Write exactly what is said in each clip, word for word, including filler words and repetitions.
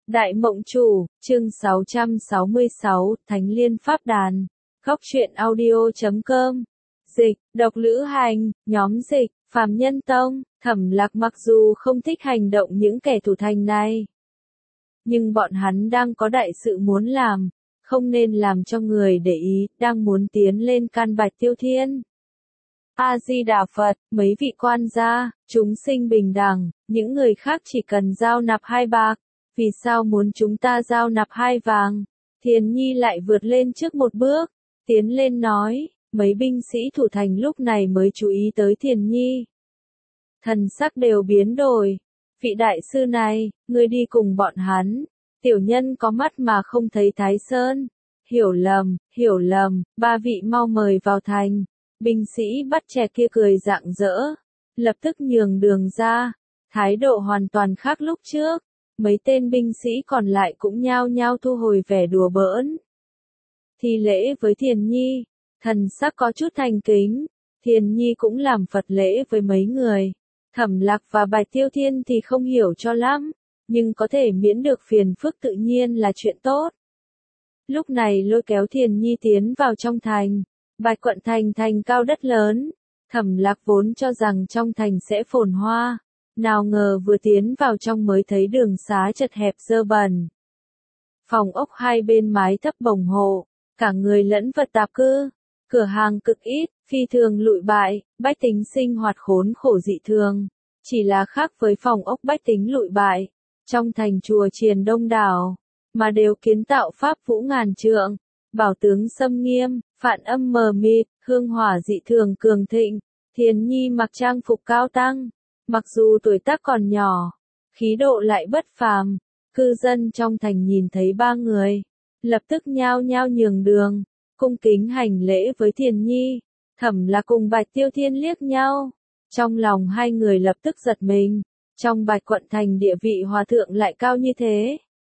Đại Mộng Chủ, chương sáu trăm sáu mươi sáu, Thánh Liên Pháp Đàn. Góc truyện audio chấm com. Dịch, độc lữ hành, nhóm dịch, phàm nhân tông. Thẩm Lạc mặc dù không thích hành động những kẻ thủ thành này, nhưng bọn hắn đang có đại sự muốn làm, không nên làm cho người để ý, đang muốn tiến lên can Bạch Tiêu Thiên. A-di-đà Phật, mấy vị quan gia, chúng sinh bình đẳng, những người khác chỉ cần giao nạp hai bạc, vì sao muốn chúng ta giao nạp hai vàng? Thiền Nhi lại vượt lên trước một bước, tiến lên nói, mấy binh sĩ thủ thành lúc này mới chú ý tới Thiền Nhi. Thần sắc đều biến đổi, vị đại sư này, ngươi đi cùng bọn hắn, tiểu nhân có mắt mà không thấy Thái Sơn. Hiểu lầm, hiểu lầm, ba vị mau mời vào thành. Binh sĩ bắt trẻ kia cười rạng rỡ, lập tức nhường đường ra, thái độ hoàn toàn khác lúc trước. Mấy tên binh sĩ còn lại cũng nhao nhao thu hồi vẻ đùa bỡn. Thi lễ với Thiền Nhi, thần sắc có chút thành kính, Thiền Nhi cũng làm Phật lễ với mấy người. Thẩm Lạc và Bạch Tiêu Thiên thì không hiểu cho lắm, nhưng có thể miễn được phiền phức tự nhiên là chuyện tốt. Lúc này lôi kéo Thiền Nhi tiến vào trong thành. Bạch quận thành thành cao đất lớn, Thẩm Lạc vốn cho rằng trong thành sẽ phồn hoa, nào ngờ vừa tiến vào trong mới thấy đường xá chật hẹp dơ bẩn. Phòng ốc hai bên mái thấp bồng hộ, cả người lẫn vật tạp cư, cửa hàng cực ít, phi thường lụi bại, bách tính sinh hoạt khốn khổ dị thường. Chỉ là khác với phòng ốc bách tính lụi bại, trong thành chùa chiền đông đảo, mà đều kiến tạo pháp vũ ngàn trượng, bảo tướng xâm nghiêm, phạn âm mờ mịt, hương hỏa dị thường cường thịnh. Thiền Nhi mặc trang phục cao tăng, mặc dù tuổi tác còn nhỏ, khí độ lại bất phàm. Cư dân trong thành nhìn thấy ba người, lập tức nhao nhao nhường đường, cung kính hành lễ với Thiền Nhi. Thẩm Lạc cùng Bạch Tiêu Thiên liếc nhau, trong lòng hai người lập tức giật mình, trong Bạch quận thành địa vị hòa thượng lại cao như thế.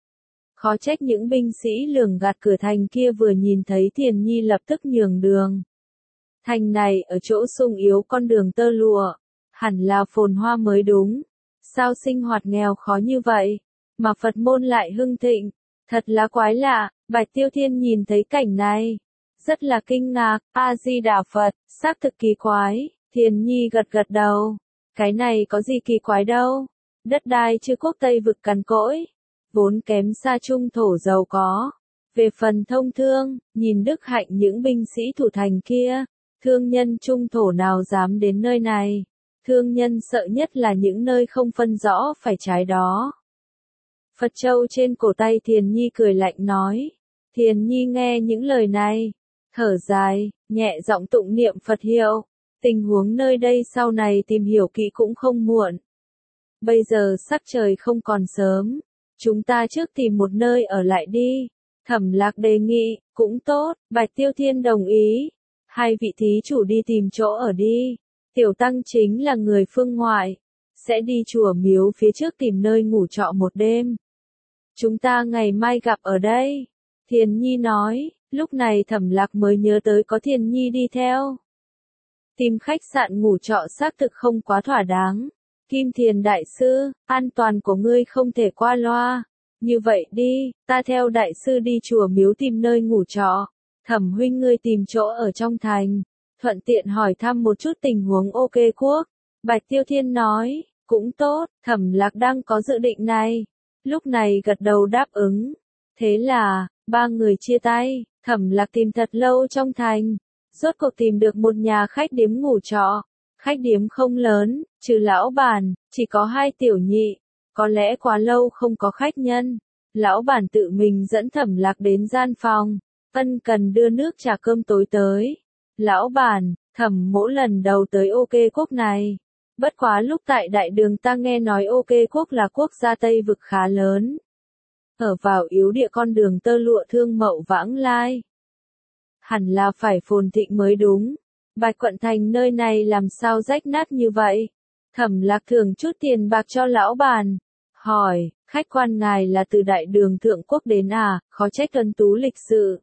Khó trách những binh sĩ lường gạt cửa thành kia vừa nhìn thấy Thiền Nhi lập tức nhường đường. Thành này ở chỗ sung yếu con đường tơ lụa, hẳn là phồn hoa mới đúng. Sao sinh hoạt nghèo khó như vậy, mà Phật môn lại hưng thịnh, thật là quái lạ. Bạch Tiêu Thiên nhìn thấy cảnh này, rất là kinh ngạc. A-di-đà Phật, xác thực kỳ quái. Thiền Nhi gật gật đầu, cái này có gì kỳ quái đâu, đất đai chư quốc Tây vực cằn cỗi, vốn kém xa trung thổ giàu có. Về phần thông thương, nhìn đức hạnh những binh sĩ thủ thành kia, thương nhân trung thổ nào dám đến nơi này. Thương nhân sợ nhất là những nơi không phân rõ phải trái đó. Phật châu trên cổ tay Thiền Nhi cười lạnh nói. Thiền Nhi nghe những lời này, thở dài, nhẹ giọng tụng niệm Phật hiệu. Tình huống nơi đây sau này tìm hiểu kỹ cũng không muộn. Bây giờ sắc trời không còn sớm, chúng ta trước tìm một nơi ở lại đi. Thẩm Lạc đề nghị, cũng tốt. Bạch Tiêu Thiên đồng ý. Hai vị thí chủ đi tìm chỗ ở đi. Tiểu tăng chính là người phương ngoại, sẽ đi chùa miếu phía trước tìm nơi ngủ trọ một đêm. Chúng ta ngày mai gặp ở đây. Thiền Nhi nói. Lúc này Thẩm Lạc mới nhớ tới có Thiền Nhi đi theo. Tìm khách sạn ngủ trọ xác thực không quá thỏa đáng. Kim Thiền đại sư, an toàn của ngươi không thể qua loa. Như vậy đi, ta theo đại sư đi chùa miếu tìm nơi ngủ trọ. Thẩm huynh ngươi tìm chỗ ở trong thành, thuận tiện hỏi thăm một chút tình huống ok quốc. Bạch Tiêu Thiên nói, cũng tốt. Thẩm Lạc đang có dự định này, lúc này gật đầu đáp ứng. Thế là, ba người chia tay. Thẩm Lạc tìm thật lâu trong thành, rốt cuộc tìm được một nhà khách điếm ngủ trọ. Khách điếm không lớn, trừ lão bản, chỉ có hai tiểu nhị. Có lẽ quá lâu không có khách nhân. Lão bản tự mình dẫn Thẩm Lạc đến gian phòng, ân cần đưa nước trà cơm tối tới. Lão bản, Thẩm mỗ lần đầu tới ok quốc này. Bất quá lúc tại đại đường ta nghe nói ok quốc là quốc gia Tây vực khá lớn. Ở vào yếu địa con đường tơ lụa thương mậu vãng lai. Hẳn là phải phồn thịnh mới đúng. Bạch quận thành nơi này làm sao rách nát như vậy? Thẩm Lạc thường chút tiền bạc cho lão bản. Hỏi, khách quan ngài là từ đại đường thượng quốc đến à, khó trách tuấn tú lịch sự.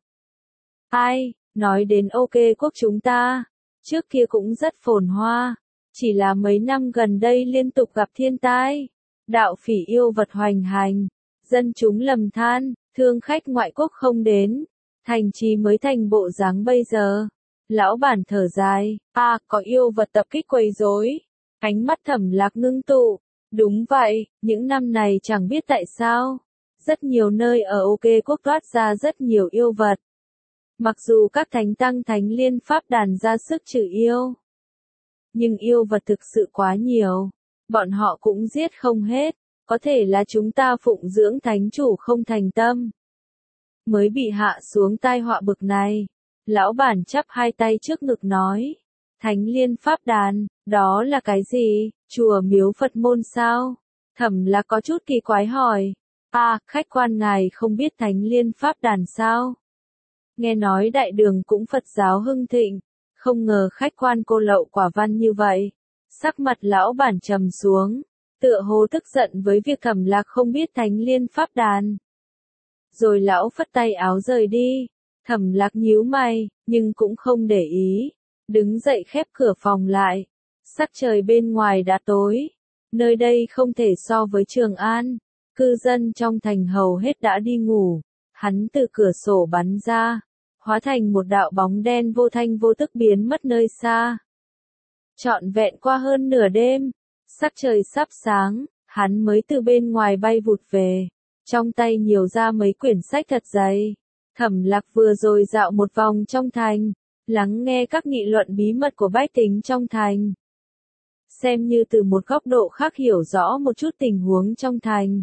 Ai, nói đến ok quốc chúng ta, trước kia cũng rất phồn hoa. Chỉ là mấy năm gần đây liên tục gặp thiên tai, đạo phỉ yêu vật hoành hành, Dân chúng lầm than, thương khách ngoại quốc không đến, thành trì mới thành bộ dáng bây giờ. Lão bản thở dài, à, có yêu vật tập kích quấy rối. Ánh mắt Thẩm Lạc ngưng tụ, đúng vậy, những năm này chẳng biết tại sao. Rất nhiều nơi ở OK quốc toát ra rất nhiều yêu vật. Mặc dù các thánh tăng thánh liên pháp đàn ra sức trừ yêu, nhưng yêu vật thực sự quá nhiều, bọn họ cũng giết không hết, có thể là chúng ta phụng dưỡng thánh chủ không thành tâm, mới bị hạ xuống tai họa bực này. Lão bản chắp hai tay trước ngực nói, thánh liên pháp đàn, đó là cái gì, chùa miếu Phật môn sao? Thẩm Lạc có chút kỳ quái hỏi, à, khách quan ngài không biết thánh liên pháp đàn sao? Nghe nói đại đường cũng Phật giáo hưng thịnh, không ngờ khách quan cô lậu quả văn như vậy. Sắc mặt lão bản trầm xuống, tựa hồ tức giận với việc Thẩm Lạc không biết thánh liên pháp đàn. Rồi lão phất tay áo rời đi, Thẩm Lạc nhíu mày, nhưng cũng không để ý, đứng dậy khép cửa phòng lại. Sắc trời bên ngoài đã tối, nơi đây không thể so với Trường An, cư dân trong thành hầu hết đã đi ngủ. Hắn từ cửa sổ bắn ra, hóa thành một đạo bóng đen vô thanh vô tức biến mất nơi xa. Trọn vẹn qua hơn nửa đêm, sắc trời sắp sáng, hắn mới từ bên ngoài bay vụt về, trong tay nhiều ra mấy quyển sách thật dày. Thẩm Lạc vừa rồi dạo một vòng trong thành, lắng nghe các nghị luận bí mật của bách tính trong thành. Xem như từ một góc độ khác hiểu rõ một chút tình huống trong thành.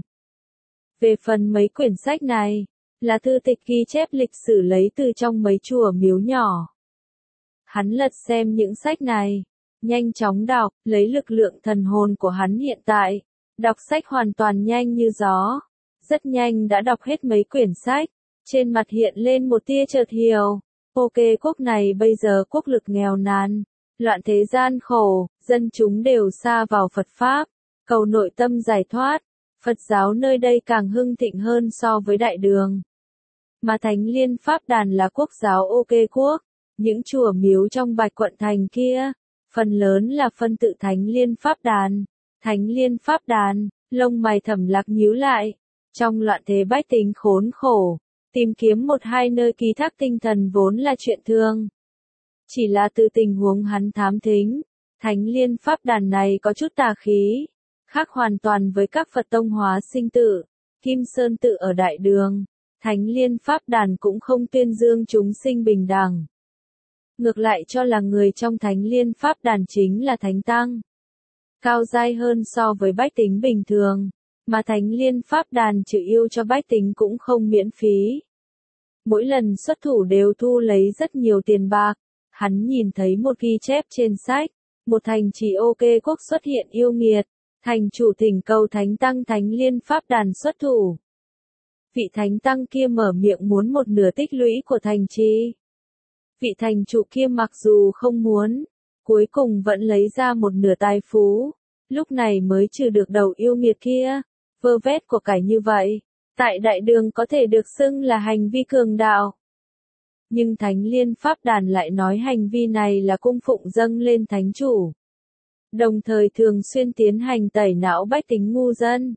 Về phần mấy quyển sách này, là thư tịch ghi chép lịch sử lấy từ trong mấy chùa miếu nhỏ. Hắn lật xem những sách này, nhanh chóng đọc, lấy lực lượng thần hồn của hắn hiện tại, đọc sách hoàn toàn nhanh như gió. Rất nhanh đã đọc hết mấy quyển sách, trên mặt hiện lên một tia chợt hiểu. OK quốc này bây giờ quốc lực nghèo nàn, loạn thế gian khổ, dân chúng đều sa vào Phật Pháp, cầu nội tâm giải thoát. Phật giáo nơi đây càng hưng thịnh hơn so với Đại Đường. Mà Thánh Liên Pháp Đàn là quốc giáo OK quốc, những chùa miếu trong Bạch Quận Thành kia, phần lớn là phân tự Thánh Liên Pháp Đàn. Thánh Liên Pháp Đàn, lông mày Thẩm Lạc nhíu lại, trong loạn thế bách tính khốn khổ, tìm kiếm một hai nơi ký thác tinh thần vốn là chuyện thường. Chỉ là từ tình huống hắn thám thính, Thánh Liên Pháp Đàn này có chút tà khí, khác hoàn toàn với các Phật tông hóa sinh tự, Kim Sơn tự ở Đại Đường. Thánh Liên Pháp Đàn cũng không tuyên dương chúng sinh bình đẳng. Ngược lại cho là người trong Thánh Liên Pháp Đàn chính là Thánh Tăng, cao giai hơn so với bách tính bình thường, mà Thánh Liên Pháp Đàn trừ yêu cho bách tính cũng không miễn phí. Mỗi lần xuất thủ đều thu lấy rất nhiều tiền bạc. Hắn nhìn thấy một ghi chép trên sách, một thành trì OK quốc xuất hiện yêu nghiệt, thành chủ thỉnh cầu Thánh Tăng Thánh Liên Pháp Đàn xuất thủ. Vị Thánh Tăng kia mở miệng muốn một nửa tích lũy của thành trì. Vị thành chủ kia mặc dù không muốn, cuối cùng vẫn lấy ra một nửa tài phú, lúc này mới trừ được đầu yêu nghiệt kia. Vơ vét của cải như vậy, tại Đại Đường có thể được xưng là hành vi cường đạo. Nhưng Thánh Liên Pháp Đàn lại nói hành vi này là cung phụng dâng lên thánh chủ. Đồng thời thường xuyên tiến hành tẩy não bách tính ngu dân.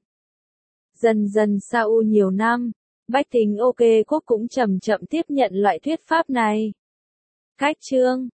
Dần dần sau nhiều năm, bách tính OK quốc cũng chậm chậm tiếp nhận loại thuyết pháp này. Cách chương